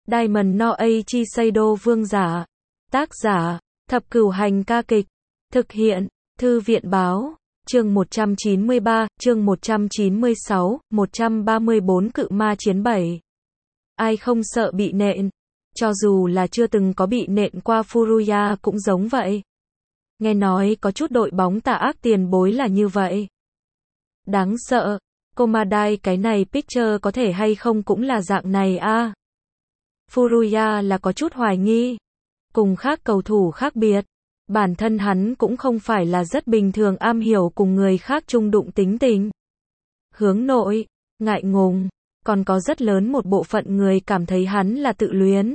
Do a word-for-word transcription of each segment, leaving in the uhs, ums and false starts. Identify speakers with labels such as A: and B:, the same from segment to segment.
A: Diamond no Eiichi Seido vương giả. Tác giả, Thập Cửu Hành ca kịch. Thực hiện, Thư viện báo. Chương một trăm chín mươi ba, chương một trăm chín mươi sáu, một trăm ba mươi bốn Cự ma chiến bảy. Ai không sợ bị nện? Cho dù là chưa từng có bị nện qua, Furuya cũng giống vậy. Nghe nói có chút đội bóng tà ác tiền bối là như vậy. Đáng sợ. Komadai cái này picture có thể hay không cũng là dạng này a? À? Furuya là có chút hoài nghi. Cùng khác cầu thủ khác biệt, bản thân hắn cũng không phải là rất bình thường am hiểu cùng người khác chung đụng tính tình. Hướng nội, ngại ngùng, còn có rất lớn một bộ phận người cảm thấy hắn là tự luyến.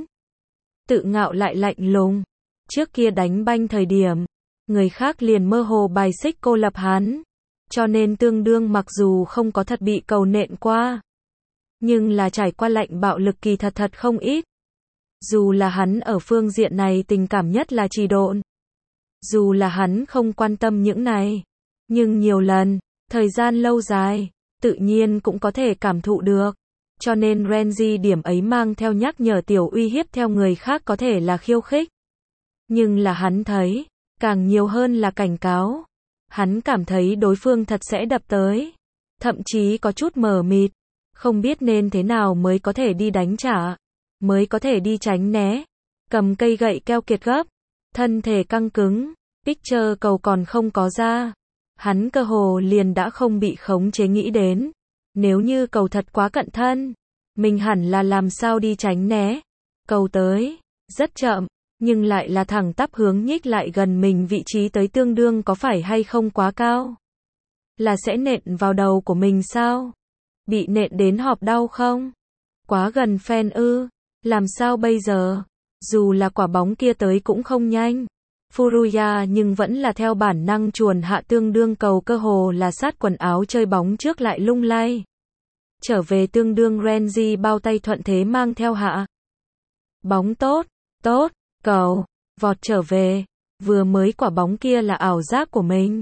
A: Tự ngạo lại lạnh lùng. Trước kia đánh banh thời điểm, người khác liền mơ hồ bài xích cô lập hắn. Cho nên tương đương mặc dù không có thật bị cầu nện qua, nhưng là trải qua lạnh bạo lực kỳ thật thật không ít. Dù là hắn ở phương diện này tình cảm nhất là trì độn. Dù là hắn không quan tâm những này. Nhưng nhiều lần, thời gian lâu dài, tự nhiên cũng có thể cảm thụ được. Cho nên Renji điểm ấy mang theo nhắc nhở tiểu uy hiếp theo người khác có thể là khiêu khích. Nhưng là hắn thấy, càng nhiều hơn là cảnh cáo. Hắn cảm thấy đối phương thật sẽ đập tới. Thậm chí có chút mờ mịt. Không biết nên thế nào mới có thể đi đánh trả. Mới có thể đi tránh né. Cầm cây gậy keo kiệt gấp. Thân thể căng cứng. Picture cầu còn không có ra. Hắn cơ hồ liền đã không bị khống chế nghĩ đến. Nếu như cầu thật quá cận thân, mình hẳn là làm sao đi tránh né. Cầu tới, rất chậm, nhưng lại là thẳng tắp hướng nhích lại gần mình vị trí tới tương đương có phải hay không quá cao? Là sẽ nện vào đầu của mình sao? Bị nện đến họp đau không? Quá gần fan ư? Làm sao bây giờ? Dù là quả bóng kia tới cũng không nhanh. Furuya nhưng vẫn là theo bản năng chuồn hạ tương đương cầu cơ hồ là sát quần áo chơi bóng trước lại lung lay. Trở về tương đương Renji bao tay thuận thế mang theo hạ. Bóng tốt, tốt, cầu, vọt trở về. Vừa mới quả bóng kia là ảo giác của mình.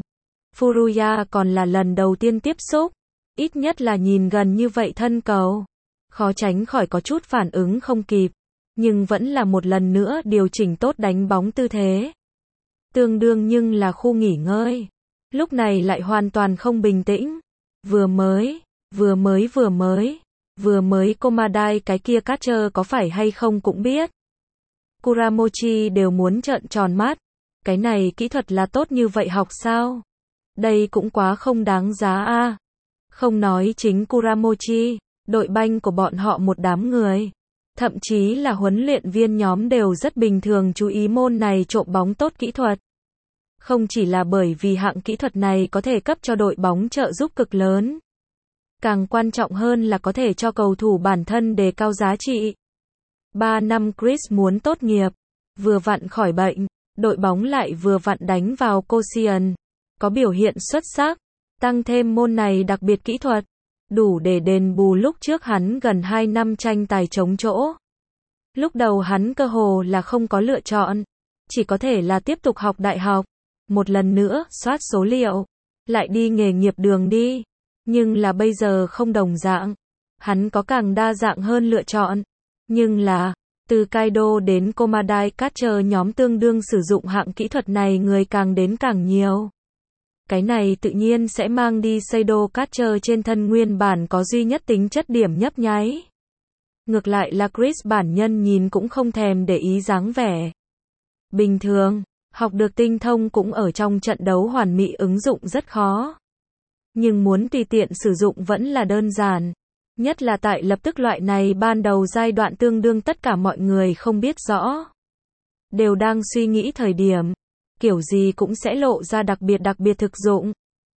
A: Furuya còn là lần đầu tiên tiếp xúc. Ít nhất là nhìn gần như vậy thân cầu. Khó tránh khỏi có chút phản ứng không kịp. Nhưng vẫn là một lần nữa điều chỉnh tốt đánh bóng tư thế. Tương đương nhưng là khu nghỉ ngơi. Lúc này lại hoàn toàn không bình tĩnh. Vừa mới, vừa mới vừa mới, vừa mới Komadai cái kia catcher có phải hay không cũng biết. Kuramochi đều muốn trợn tròn mắt. Cái này kỹ thuật là tốt như vậy học sao? Đây cũng quá không đáng giá a. À. Không nói chính Kuramochi, đội banh của bọn họ một đám người. Thậm chí là huấn luyện viên nhóm đều rất bình thường chú ý môn này trộm bóng tốt kỹ thuật. Không chỉ là bởi vì hạng kỹ thuật này có thể cấp cho đội bóng trợ giúp cực lớn. Càng quan trọng hơn là có thể cho cầu thủ bản thân đề cao giá trị. ba năm Chris muốn tốt nghiệp, vừa vặn khỏi bệnh, đội bóng lại vừa vặn đánh vào Koshien. Có biểu hiện xuất sắc, tăng thêm môn này đặc biệt kỹ thuật. Đủ để đền bù lúc trước hắn gần hai năm tranh tài trống chỗ. Lúc đầu hắn cơ hồ là không có lựa chọn. Chỉ có thể là tiếp tục học đại học. Một lần nữa, soát số liệu. Lại đi nghề nghiệp đường đi. Nhưng là bây giờ không đồng dạng. Hắn có càng đa dạng hơn lựa chọn. Nhưng là, từ Kaido đến Komadai catcher nhóm tương đương sử dụng hạng kỹ thuật này người càng đến càng nhiều. Cái này tự nhiên sẽ mang đi Seido catcher trên thân nguyên bản có duy nhất tính chất điểm nhấp nháy. Ngược lại là Chris bản nhân nhìn cũng không thèm để ý dáng vẻ. Bình thường, học được tinh thông cũng ở trong trận đấu hoàn mỹ ứng dụng rất khó. Nhưng muốn tùy tiện sử dụng vẫn là đơn giản. Nhất là tại lập tức loại này ban đầu giai đoạn tương đương tất cả mọi người không biết rõ. Đều đang suy nghĩ thời điểm. Kiểu gì cũng sẽ lộ ra đặc biệt đặc biệt thực dụng.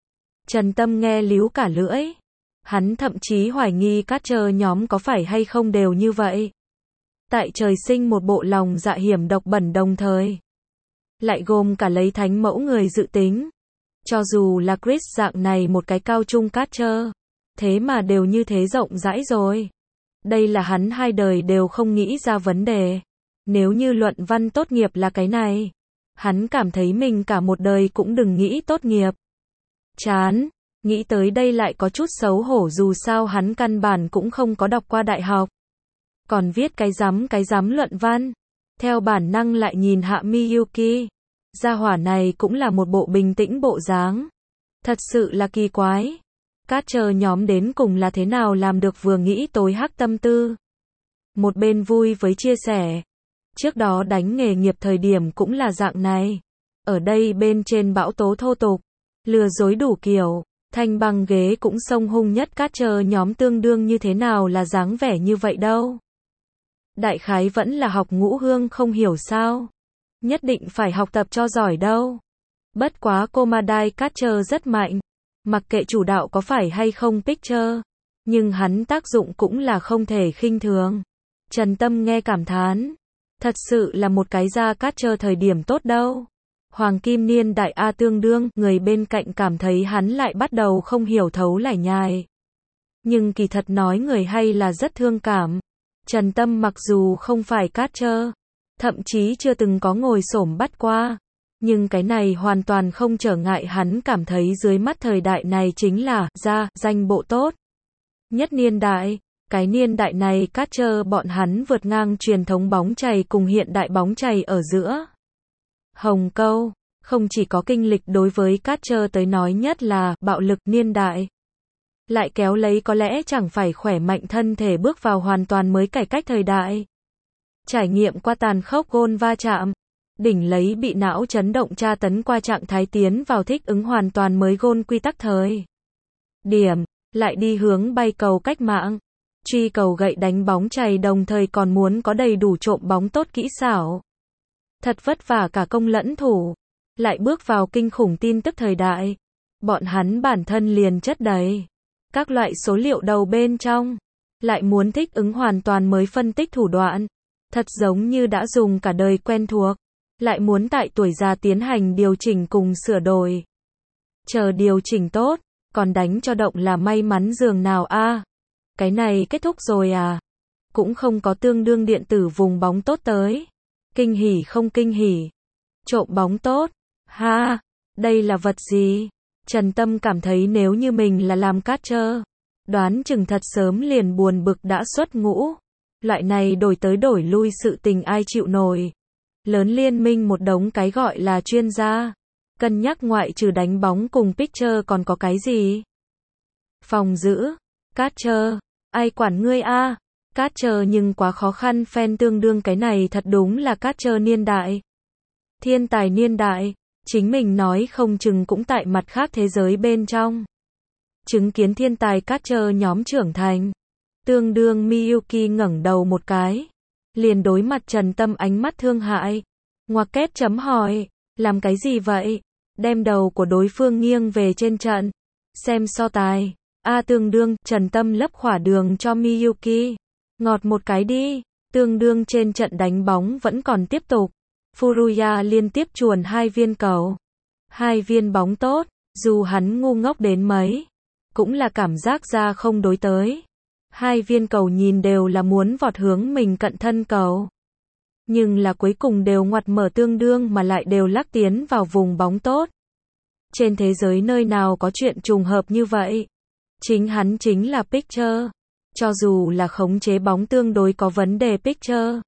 A: Trần Tâm nghe líu cả lưỡi. Hắn thậm chí hoài nghi catcher nhóm có phải hay không đều như vậy. Tại trời sinh một bộ lòng dạ hiểm độc bẩn đồng thời. Lại gồm cả lấy thánh mẫu người dự tính. Cho dù là Chris dạng này một cái cao trung catcher. Thế mà đều như thế rộng rãi rồi. Đây là hắn hai đời đều không nghĩ ra vấn đề. Nếu như luận văn tốt nghiệp là cái này. Hắn cảm thấy mình cả một đời cũng đừng nghĩ tốt nghiệp. Chán, nghĩ tới đây lại có chút xấu hổ dù sao hắn căn bản cũng không có đọc qua đại học. Còn viết cái rắm cái rắm luận văn. Theo bản năng lại nhìn Hạ Miyuki. Gia hỏa này cũng là một bộ bình tĩnh bộ dáng. Thật sự là kỳ quái. Cát chờ nhóm đến cùng là thế nào làm được vừa nghĩ tối hắc tâm tư. Một bên vui với chia sẻ. Trước đó đánh nghề nghiệp thời điểm cũng là dạng này. Ở đây bên trên bão tố thô tục. Lừa dối đủ kiểu. Thanh băng ghế cũng sông hung nhất cát chờ nhóm tương đương như thế nào là dáng vẻ như vậy đâu. Đại khái vẫn là học ngũ hương không hiểu sao. Nhất định phải học tập cho giỏi đâu. Bất quá Komadai cát chờ rất mạnh. Mặc kệ chủ đạo có phải hay không picture. Nhưng hắn tác dụng cũng là không thể khinh thường. Trần Tâm nghe cảm thán. Thật sự là một cái ra cát chờ thời điểm tốt đâu. Hoàng Kim Niên đại A tương đương, người bên cạnh cảm thấy hắn lại bắt đầu không hiểu thấu lải nhải. Nhưng kỳ thật nói người hay là rất thương cảm. Trần Tâm mặc dù không phải cát chờ, thậm chí chưa từng có ngồi xổm bắt qua. Nhưng cái này hoàn toàn không trở ngại hắn cảm thấy dưới mắt thời đại này chính là, ra, danh bộ tốt. Nhất niên đại, cái niên đại này cát chờ bọn hắn vượt ngang truyền thống bóng chày cùng hiện đại bóng chày ở giữa. Hồng Câu, không chỉ có kinh lịch đối với cát chờ tới nói nhất là, bạo lực niên đại. Lại kéo lấy có lẽ chẳng phải khỏe mạnh thân thể bước vào hoàn toàn mới cải cách thời đại. Trải nghiệm qua tàn khốc gôn va chạm. Đỉnh lấy bị não chấn động tra tấn qua trạng thái tiến vào thích ứng hoàn toàn mới gôn quy tắc thời. Điểm, lại đi hướng bay cầu cách mạng. Truy cầu gậy đánh bóng chày đồng thời còn muốn có đầy đủ trộm bóng tốt kỹ xảo. Thật vất vả cả công lẫn thủ. Lại bước vào kinh khủng tin tức thời đại. Bọn hắn bản thân liền chất đầy. Các loại số liệu đầu bên trong. Lại muốn thích ứng hoàn toàn mới phân tích thủ đoạn. Thật giống như đã dùng cả đời quen thuộc. Lại muốn tại tuổi già tiến hành điều chỉnh cùng sửa đổi. Chờ điều chỉnh tốt, còn đánh cho động là may mắn giường nào a à? Cái này kết thúc rồi à? Cũng không có tương đương điện tử vùng bóng tốt tới. Kinh hỉ không kinh hỉ. Trộm bóng tốt. Ha, đây là vật gì? Trần Tâm cảm thấy nếu như mình là làm cát chờ, đoán chừng thật sớm liền buồn bực đã xuất ngũ. Loại này đổi tới đổi lui sự tình ai chịu nổi. Lớn liên minh một đống cái gọi là chuyên gia. Cân nhắc ngoại trừ đánh bóng cùng picture còn có cái gì? Phòng giữ. Cát chờ. Ai quản ngươi a? Cát chờ nhưng quá khó khăn fan tương đương cái này thật đúng là cát chờ niên đại. Thiên tài niên đại. Chính mình nói không chừng cũng tại mặt khác thế giới bên trong. Chứng kiến thiên tài cát chờ nhóm trưởng thành. Tương đương Miyuki ngẩng đầu một cái. Liền đối mặt Trần Tâm ánh mắt thương hại. Ngoặc kép chấm hỏi. Làm cái gì vậy? Đem đầu của đối phương nghiêng về trên trận. Xem so tài. A tương đương, Trần Tâm lấp khỏa đường cho Miyuki. Ngọt một cái đi. Tương đương trên trận đánh bóng vẫn còn tiếp tục. Furuya liên tiếp chuồn hai viên cầu. Hai viên bóng tốt. Dù hắn ngu ngốc đến mấy. Cũng là cảm giác ra không đối tới. Hai viên cầu nhìn đều là muốn vọt hướng mình cận thân cầu. Nhưng là cuối cùng đều ngoặt mở tương đương mà lại đều lắc tiến vào vùng bóng tốt. Trên thế giới nơi nào có chuyện trùng hợp như vậy? Chính hắn chính là picture. Cho dù là khống chế bóng tương đối có vấn đề picture.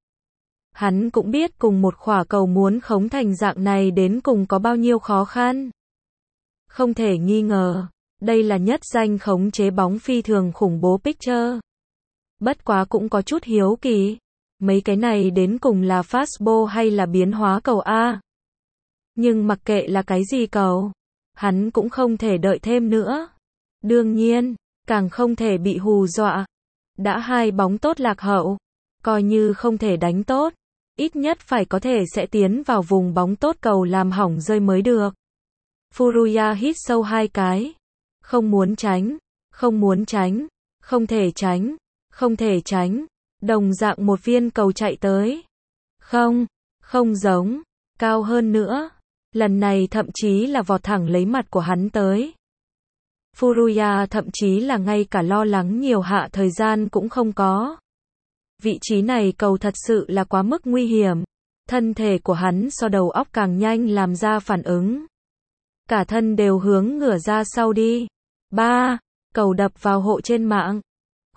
A: Hắn cũng biết cùng một khỏa cầu muốn khống thành dạng này đến cùng có bao nhiêu khó khăn. Không thể nghi ngờ. Đây là nhất danh khống chế bóng phi thường khủng bố picture. Bất quá cũng có chút hiếu kỳ. Mấy cái này đến cùng là fastball hay là biến hóa cầu A. Nhưng mặc kệ là cái gì cầu. Hắn cũng không thể đợi thêm nữa. Đương nhiên, càng không thể bị hù dọa. Đã hai bóng tốt lạc hậu. Coi như không thể đánh tốt. Ít nhất phải có thể sẽ tiến vào vùng bóng tốt cầu làm hỏng rơi mới được. Furuya hít sâu hai cái. Không muốn tránh, không muốn tránh, không thể tránh, không thể tránh. Đồng dạng một viên cầu chạy tới. Không, không giống, cao hơn nữa. Lần này thậm chí là vọt thẳng lấy mặt của hắn tới. Furuya thậm chí là ngay cả lo lắng nhiều hạ thời gian cũng không có. Vị trí này cầu thật sự là quá mức nguy hiểm. Thân thể của hắn so đầu óc càng nhanh làm ra phản ứng. Cả thân đều hướng ngửa ra sau đi. Ba, cầu đập vào hộ trên mạng.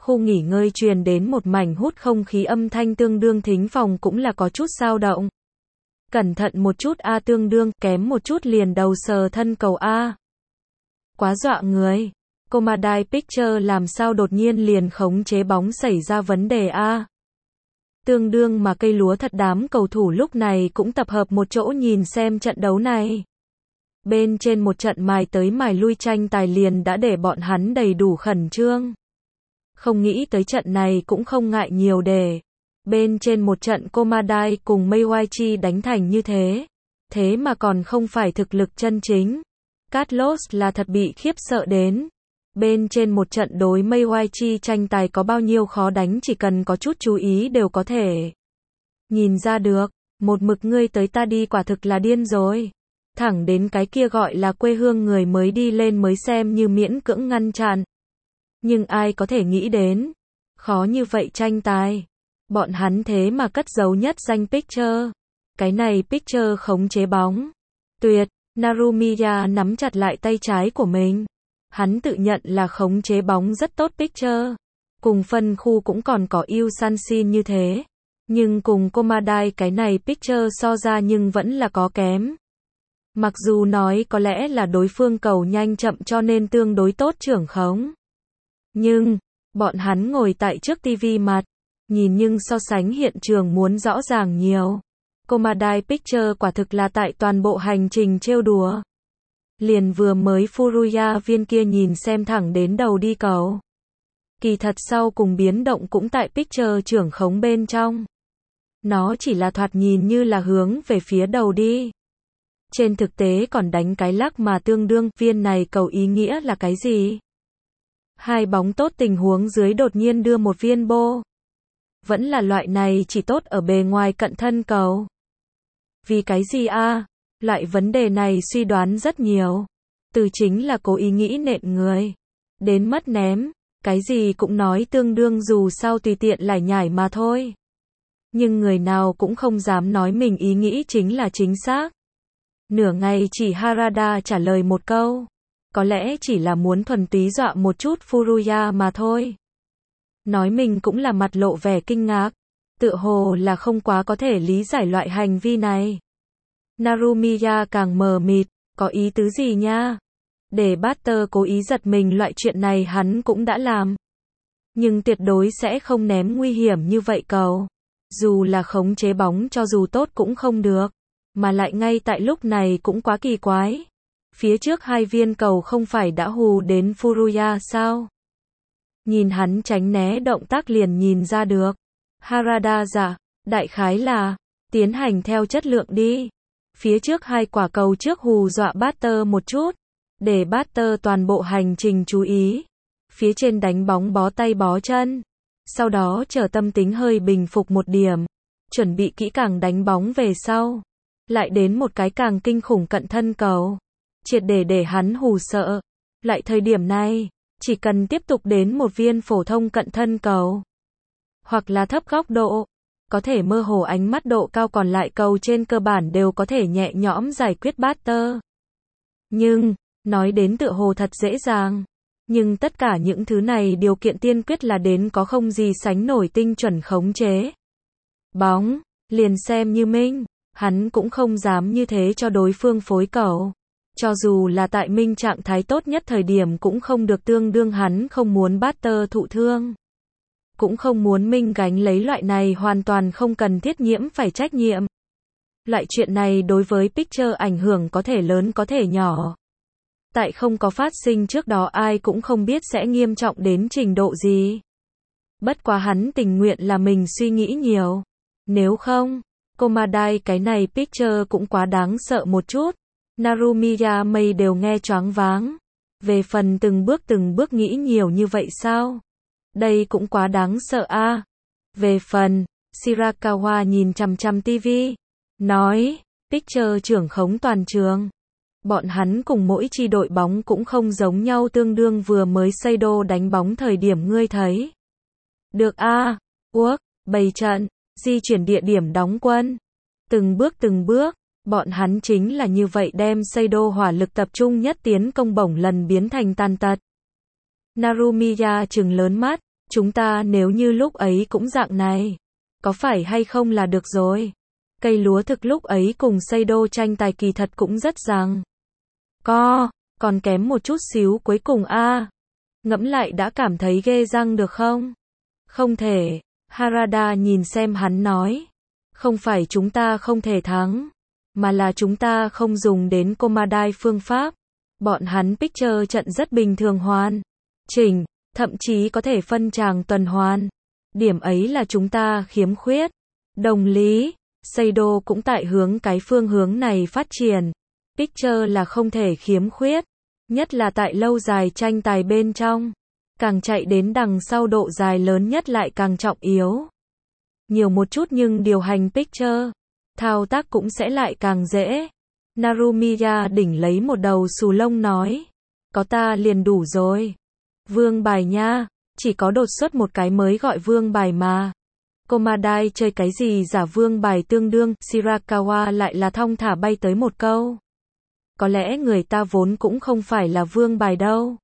A: Khu nghỉ ngơi truyền đến một mảnh hút không khí âm thanh tương đương, thính phòng cũng là có chút dao động. Cẩn thận một chút a, tương đương, kém một chút liền đầu sờ thân cầu a. Quá dọa người. Comadai Picture làm sao đột nhiên liền khống chế bóng xảy ra vấn đề a. Tương đương mà cây lúa thật, đám cầu thủ lúc này cũng tập hợp một chỗ nhìn xem trận đấu này. Bên trên một trận mài tới mài lui tranh tài liền đã để bọn hắn đầy đủ khẩn trương. Không nghĩ tới trận này cũng không ngại nhiều để. Bên trên một trận Comadai cùng Mayweather đánh thành như thế. Thế mà còn không phải thực lực chân chính. Carlos là thật bị khiếp sợ đến. Bên trên một trận đối Mayweather tranh tài có bao nhiêu khó đánh, chỉ cần có chút chú ý đều có thể nhìn ra được. Một mực ngươi tới ta đi, quả thực là điên rồi. Thẳng đến cái kia gọi là quê hương người mới đi lên mới xem như miễn cưỡng ngăn chặn. Nhưng ai có thể nghĩ đến, khó như vậy tranh tài, bọn hắn thế mà cất giấu nhất danh Picture. Cái này Picture khống chế bóng tuyệt. Narumiya nắm chặt lại tay trái của mình. Hắn tự nhận là khống chế bóng rất tốt Picture. Cùng phân khu cũng còn có ưu Sanshin như thế. Nhưng cùng Comadai cái này Picture so ra nhưng vẫn là có kém. Mặc dù nói có lẽ là đối phương cầu nhanh chậm cho nên tương đối tốt trưởng khống. Nhưng, bọn hắn ngồi tại trước tivi mặt, nhìn nhưng so sánh hiện trường muốn rõ ràng nhiều. Comadai Picture quả thực là tại toàn bộ hành trình trêu đùa. Liền vừa mới Furuya viên kia nhìn xem thẳng đến đầu đi cầu. Kỳ thật sau cùng biến động cũng tại Picture trưởng khống bên trong. Nó chỉ là thoạt nhìn như là hướng về phía đầu đi. Trên thực tế còn đánh cái lắc mà tương đương, viên này cầu ý nghĩa là cái gì? Hai bóng tốt tình huống dưới đột nhiên đưa một viên bô. Vẫn là loại này chỉ tốt ở bề ngoài cận thân cầu. Vì cái gì a? Loại vấn đề này suy đoán rất nhiều. Từ chính là cố ý nghĩ nện người. Đến mất ném. Cái gì cũng nói tương đương, dù sao tùy tiện lải nhải mà thôi. Nhưng người nào cũng không dám nói mình ý nghĩ chính là chính xác. Nửa ngày chỉ Harada trả lời một câu. Có lẽ chỉ là muốn thuần túy dọa một chút Furuya mà thôi. Nói mình cũng là mặt lộ vẻ kinh ngạc. Tựa hồ là không quá có thể lý giải loại hành vi này. Narumiya càng mờ mịt, có ý tứ gì nha? Để Butter cố ý giật mình, loại chuyện này hắn cũng đã làm. Nhưng tuyệt đối sẽ không ném nguy hiểm như vậy cầu. Dù là khống chế bóng cho dù tốt cũng không được. Mà lại ngay tại lúc này cũng quá kỳ quái. Phía trước hai viên cầu không phải đã hù đến Furuya sao? Nhìn hắn tránh né động tác liền nhìn ra được. Harada giả, đại khái là, tiến hành theo chất lượng đi. Phía trước hai quả cầu trước hù dọa Butter một chút. Để Butter toàn bộ hành trình chú ý. Phía trên đánh bóng bó tay bó chân. Sau đó chờ tâm tính hơi bình phục một điểm. Chuẩn bị kỹ càng đánh bóng về sau. Lại đến một cái càng kinh khủng cận thân cầu. Triệt để để hắn hù sợ. Lại thời điểm này, chỉ cần tiếp tục đến một viên phổ thông cận thân cầu. Hoặc là thấp góc độ. Có thể mơ hồ ánh mắt độ cao, còn lại cầu trên cơ bản đều có thể nhẹ nhõm giải quyết Butter. Nhưng, nói đến tựa hồ thật dễ dàng. Nhưng tất cả những thứ này điều kiện tiên quyết là đến có không gì sánh nổi tinh chuẩn khống chế. Bóng, liền xem như Minh, hắn cũng không dám như thế cho đối phương phối cầu. Cho dù là tại Minh trạng thái tốt nhất thời điểm cũng không được, tương đương hắn không muốn Butter thụ thương. Cũng không muốn Minh gánh lấy loại này hoàn toàn không cần thiết nhiễm phải trách nhiệm. Loại chuyện này đối với Picture ảnh hưởng có thể lớn có thể nhỏ. Tại không có phát sinh trước đó ai cũng không biết sẽ nghiêm trọng đến trình độ gì. Bất quá hắn tình nguyện là mình suy nghĩ nhiều. Nếu không, Comadai cái này Picture cũng quá đáng sợ một chút. Narumiya mây đều nghe choáng váng. Về phần từng bước từng bước nghĩ nhiều như vậy sao? Đây cũng quá đáng sợ a. À. Về phần, Shirakawa nhìn chằm chằm tivi. Nói, Picture trưởng khống toàn trường. Bọn hắn cùng mỗi chi đội bóng cũng không giống nhau, tương đương vừa mới Seido đánh bóng thời điểm ngươi thấy. Được a, à. Uốc, bày trận, di chuyển địa điểm đóng quân. Từng bước từng bước, bọn hắn chính là như vậy đem Seido hỏa lực tập trung nhất tiến công bổng lần biến thành tàn tật. Narumiya trừng lớn mắt, Chúng ta nếu như lúc ấy cũng dạng này, có phải hay không là được rồi. Cây lúa thực lúc ấy cùng Seido tranh tài kỳ thật cũng rất rằng co, còn kém một chút xíu cuối cùng a. Ngẫm lại đã cảm thấy ghê răng được không? Không thể. Harada nhìn xem hắn nói. Không phải chúng ta không thể thắng, mà là chúng ta không dùng đến Komadai phương pháp. Bọn hắn picture trận rất bình thường hoàn chỉnh, thậm chí có thể phân tràng tuần hoàn. Điểm ấy là chúng ta khiếm khuyết. Đồng lý, Seido cũng tại hướng cái phương hướng này phát triển. Picture là không thể khiếm khuyết, nhất là tại lâu dài tranh tài bên trong. Càng chạy đến đằng sau độ dài lớn nhất lại càng trọng yếu. Nhiều một chút nhưng điều hành picture, thao tác cũng sẽ lại càng dễ. Narumiya đỉnh lấy một đầu xù lông nói. Có ta liền đủ rồi. Vương bài nha, chỉ có đột xuất một cái mới gọi vương bài mà. Komadai chơi cái gì giả vương bài tương đương, Shirakawa lại là thong thả bay tới một câu. Có lẽ người ta vốn cũng không phải là vương bài đâu.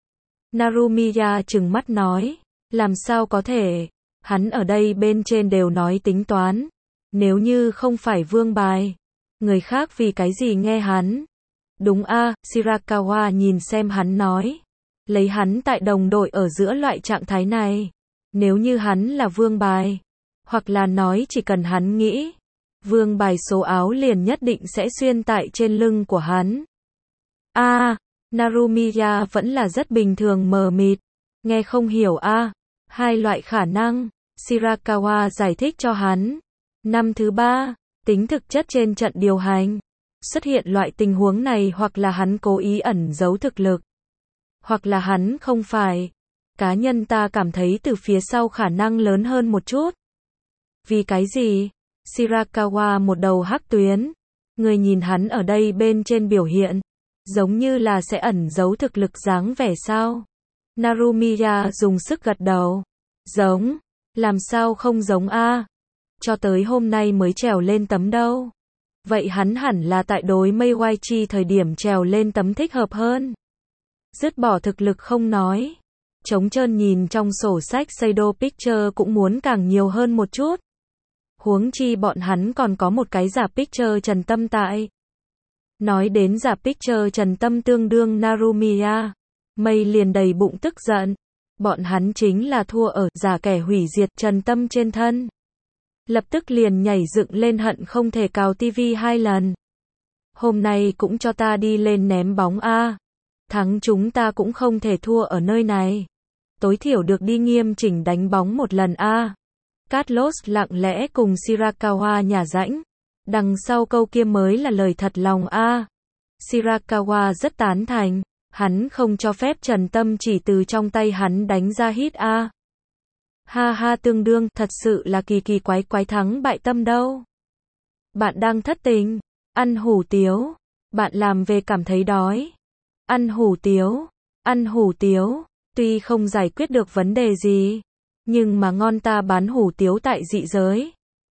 A: Narumiya trừng mắt nói, làm sao có thể, hắn ở đây bên trên đều nói tính toán. Nếu như không phải vương bài, người khác vì cái gì nghe hắn. Đúng a, Shirakawa nhìn xem hắn nói. Lấy hắn tại đồng đội ở giữa loại trạng thái này. Nếu như hắn là vương bài, hoặc là nói chỉ cần hắn nghĩ, vương bài số áo liền nhất định sẽ xuyên tại trên lưng của hắn. A, à, Narumiya vẫn là rất bình thường mờ mịt, nghe không hiểu a, à, hai loại khả năng, Shirakawa giải thích cho hắn. Năm thứ ba, tính thực chất trên trận điều hành, xuất hiện loại tình huống này hoặc là hắn cố ý ẩn giấu thực lực, hoặc là hắn không phải. Cá nhân ta cảm thấy từ phía sau khả năng lớn hơn một chút. Vì cái gì? Shirakawa một đầu hắc tuyến. Người nhìn hắn ở đây bên trên biểu hiện, giống như là sẽ ẩn giấu thực lực dáng vẻ sao? Narumiya dùng sức gật đầu. Giống. Làm sao không giống a? Cho tới hôm nay mới trèo lên tấm đâu. Vậy hắn hẳn là tại đối Meiwachi thời điểm trèo lên tấm thích hợp hơn. Dứt bỏ thực lực không nói. Trống trơn nhìn trong sổ sách Seido Picture cũng muốn càng nhiều hơn một chút. Huống chi bọn hắn còn có một cái giả Picture Trần Tâm tại. Nói đến giả Picture Trần Tâm tương đương Narumiya, Mây liền đầy bụng tức giận. Bọn hắn chính là thua ở giả kẻ hủy diệt Trần Tâm trên thân. Lập tức liền nhảy dựng lên hận không thể cào tivi hai lần. Hôm nay cũng cho ta đi lên ném bóng a. Thắng chúng ta cũng không thể thua ở nơi này. Tối thiểu được đi nghiêm chỉnh đánh bóng một lần a. Carlos lặng lẽ cùng Shirakawa nhả rãnh. Đằng sau câu kia mới là lời thật lòng a. Shirakawa rất tán thành. Hắn không cho phép Trần Tâm chỉ từ trong tay hắn đánh ra hit a. Ha ha tương đương, thật sự là kỳ kỳ quái quái thắng bại tâm đâu. Bạn đang thất tình, ăn hủ tiếu, bạn làm về cảm thấy đói. Ăn hủ tiếu, ăn hủ tiếu, tuy không giải quyết được vấn đề gì, nhưng mà ngon ta bán hủ tiếu tại dị giới.